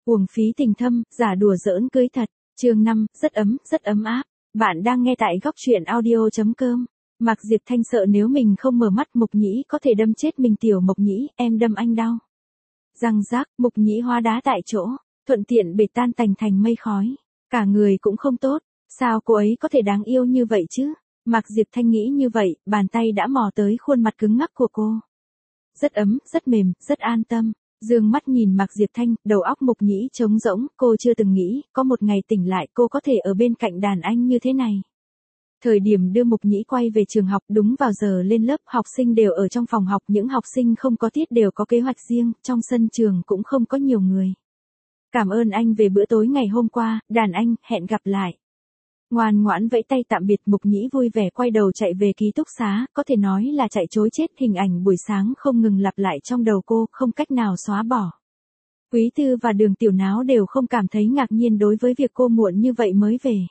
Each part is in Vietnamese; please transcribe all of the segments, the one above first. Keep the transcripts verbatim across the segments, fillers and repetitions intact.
Uổng phí tình thâm, giả đùa giỡn cưới thật. Chương năm, rất ấm, rất ấm áp. Bạn đang nghe tại góc truyện audio chấm com. Mạc Diệp Thanh sợ nếu mình không mở mắt Mục Nhĩ có thể đâm chết mình. Tiểu Mộc Nhĩ, em đâm anh đau. Răng rác, Mục Nhĩ hóa đá tại chỗ, thuận tiện bể tan tành thành mây khói. Cả người cũng không tốt, sao cô ấy có thể đáng yêu như vậy chứ? Mạc Diệp Thanh nghĩ như vậy, bàn tay đã mò tới khuôn mặt cứng ngắc của cô. Rất ấm, rất mềm, rất an tâm. Dương mắt nhìn Mạc Diệp Thanh, đầu óc Mục Nhĩ trống rỗng, cô chưa từng nghĩ, có một ngày tỉnh lại cô có thể ở bên cạnh đàn anh như thế này. Thời điểm đưa Mục Nhĩ quay về trường học đúng vào giờ lên lớp, học sinh đều ở trong phòng học, những học sinh không có tiết đều có kế hoạch riêng, trong sân trường cũng không có nhiều người. Cảm ơn anh về bữa tối ngày hôm qua, đàn anh, hẹn gặp lại. Ngoan ngoãn vẫy tay tạm biệt, Mục Nhĩ vui vẻ quay đầu chạy về ký túc xá, có thể nói là chạy trối chết, hình ảnh buổi sáng không ngừng lặp lại trong đầu cô, không cách nào xóa bỏ. Quý Tư và Đường Tiểu Náo đều không cảm thấy ngạc nhiên đối với việc cô muộn như vậy mới về.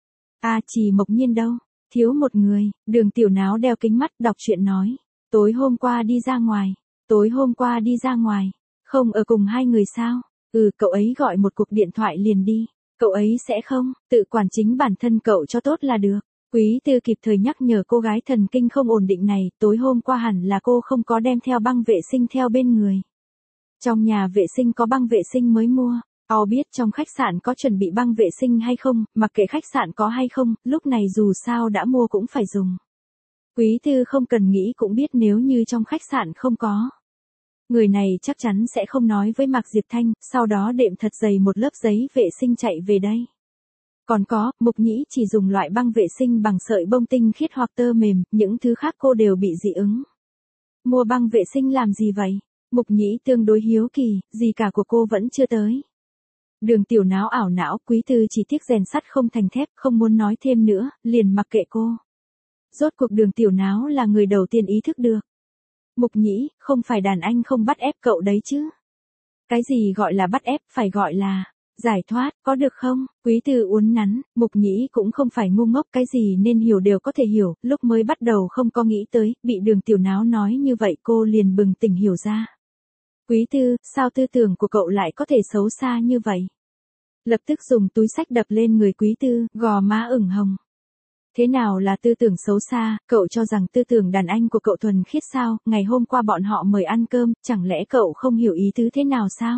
À, Trì Mộc Nhiên đâu? Thiếu một người. Đường Tiểu Náo đeo kính mắt đọc truyện nói. Tối hôm qua đi ra ngoài. Tối hôm qua đi ra ngoài. Không ở cùng hai người sao? Ừ, cậu ấy gọi một cuộc điện thoại liền đi. Cậu ấy sẽ không, tự quản chính bản thân cậu cho tốt là được. Quý Tư kịp thời nhắc nhở cô gái thần kinh không ổn định này, tối hôm qua hẳn là cô không có đem theo băng vệ sinh theo bên người. Trong nhà vệ sinh có băng vệ sinh mới mua. O biết trong khách sạn có chuẩn bị băng vệ sinh hay không, mặc kệ khách sạn có hay không, lúc này dù sao đã mua cũng phải dùng. Quý Tư không cần nghĩ cũng biết nếu như trong khách sạn không có. Người này chắc chắn sẽ không nói với Mạc Diệp Thanh, sau đó đệm thật dày một lớp giấy vệ sinh chạy về đây. Còn có, Mục Nhĩ chỉ dùng loại băng vệ sinh bằng sợi bông tinh khiết hoặc tơ mềm, những thứ khác cô đều bị dị ứng. Mua băng vệ sinh làm gì vậy? Mục Nhĩ tương đối hiếu kỳ, gì cả của cô vẫn chưa tới. Đường Tiểu Náo ảo não, Quý Tư chỉ tiếc rèn sắt không thành thép, không muốn nói thêm nữa, liền mặc kệ cô. Rốt cuộc Đường Tiểu Náo là người đầu tiên ý thức được. Mục Nhĩ, không phải đàn anh không bắt ép cậu đấy chứ. Cái gì gọi là bắt ép, phải gọi là giải thoát, có được không? Quý Tư uốn nắn, Mục Nhĩ cũng không phải ngu ngốc, cái gì nên hiểu đều có thể hiểu, lúc mới bắt đầu không có nghĩ tới, bị Đường Tiểu Náo nói như vậy cô liền bừng tỉnh hiểu ra. Quý Tư, sao tư tưởng của cậu lại có thể xấu xa như vậy? Lập tức dùng túi xách đập lên người Quý Tư, gò má ửng hồng. Thế nào là tư tưởng xấu xa, cậu cho rằng tư tưởng đàn anh của cậu thuần khiết sao, ngày hôm qua bọn họ mời ăn cơm, chẳng lẽ cậu không hiểu ý tứ thế nào sao?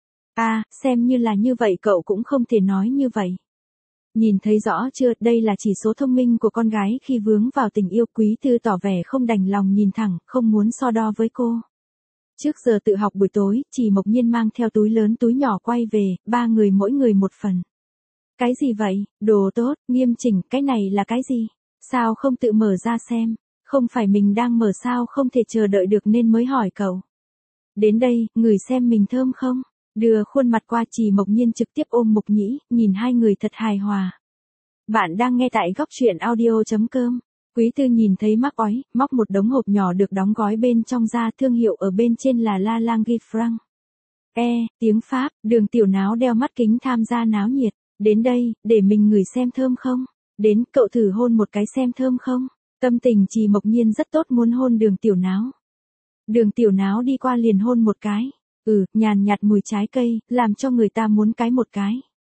À, xem như là như vậy cậu cũng không thể nói như vậy. Nhìn thấy rõ chưa, đây là chỉ số thông minh của con gái khi vướng vào tình yêu. Quý Tư tỏ vẻ không đành lòng nhìn thẳng, không muốn so đo với cô. Trước giờ tự học buổi tối, Trì Mộc Nhiên mang theo túi lớn túi nhỏ quay về, ba người mỗi người một phần. Cái gì vậy, đồ tốt, nghiêm chỉnh, cái này là cái gì? Sao không tự mở ra xem? Không phải mình đang mở sao, không thể chờ đợi được nên mới hỏi cậu. Đến đây, ngửi xem mình thơm không? Đưa khuôn mặt qua, Trì Mộc Nhiên trực tiếp ôm Mục Nhĩ, nhìn hai người thật hài hòa. Bạn đang nghe tại góc truyện audio chấm com. Quý Tư nhìn thấy mắc ói, móc một đống hộp nhỏ được đóng gói bên trong ra, thương hiệu ở bên trên là La Langue Franc. E, tiếng Pháp. Đường Tiểu Náo đeo mắt kính tham gia náo nhiệt. Đến đây, để mình ngửi xem thơm không? Đến, cậu thử hôn một cái xem thơm không? Tâm tình Trì Mộc Nhiên rất tốt, muốn hôn Đường Tiểu Náo. Đường Tiểu Náo đi qua liền hôn một cái. Ừ, nhàn nhạt mùi trái cây, làm cho người ta muốn cái một cái.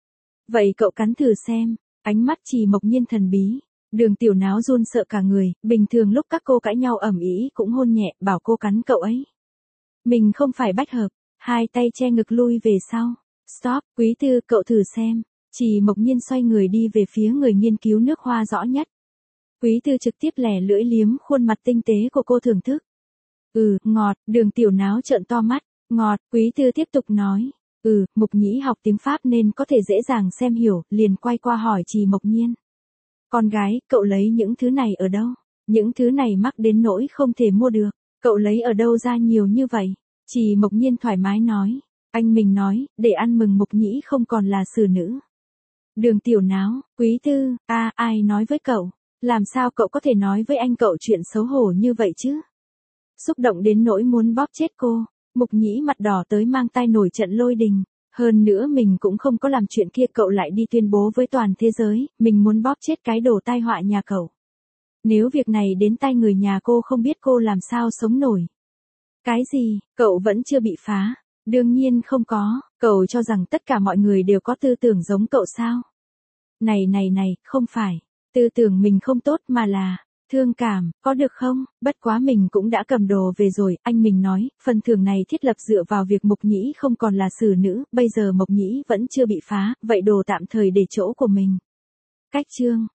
Vậy cậu cắn thử xem. Ánh mắt Trì Mộc Nhiên thần bí. Đường Tiểu Náo run sợ cả người, bình thường lúc các cô cãi nhau ầm ĩ cũng hôn nhẹ, bảo cô cắn cậu ấy. Mình không phải bách hợp, hai tay che ngực lui về sau. Stop, Quý Tư, cậu thử xem. Trì Mộc Nhiên xoay người đi về phía người nghiên cứu nước hoa rõ nhất. Quý Tư trực tiếp lẻ lưỡi liếm khuôn mặt tinh tế của cô thưởng thức. Ừ, ngọt. Đường Tiểu Náo trợn to mắt. Ngọt. Quý Tư tiếp tục nói. Ừ, Mục Nhĩ học tiếng Pháp nên có thể dễ dàng xem hiểu, liền quay qua hỏi Trì Mộc Nhiên. Con gái, cậu lấy những thứ này ở đâu? Những thứ này mắc đến nỗi không thể mua được. Cậu lấy ở đâu ra nhiều như vậy? Trì Mộc Nhiên thoải mái nói. Anh mình nói, để ăn mừng Mục Nhĩ không còn là xử nữ. Đường Tiểu Náo, Quý Tư, a à, ai nói với cậu? Làm sao cậu có thể nói với anh cậu chuyện xấu hổ như vậy chứ? Xúc động đến nỗi muốn bóp chết cô. Mục Nhĩ mặt đỏ tới mang tai nổi trận lôi đình. Hơn nữa mình cũng không có làm chuyện kia, cậu lại đi tuyên bố với toàn thế giới, mình muốn bóp chết cái đồ tai họa nhà cậu. Nếu việc này đến tai người nhà cô không biết cô làm sao sống nổi. Cái gì, cậu vẫn chưa bị phá? Đương nhiên không có, Cậu cho rằng tất cả mọi người đều có tư tưởng giống cậu sao? Này này này, không phải. Tư tưởng mình không tốt mà là thương cảm, có được không? Bất quá mình cũng đã cầm đồ về rồi, anh mình nói, phần thưởng này thiết lập dựa vào việc Mộc Nhĩ không còn là xử nữ, bây giờ Mộc Nhĩ vẫn chưa bị phá, vậy đồ tạm thời để chỗ của mình. Cách chương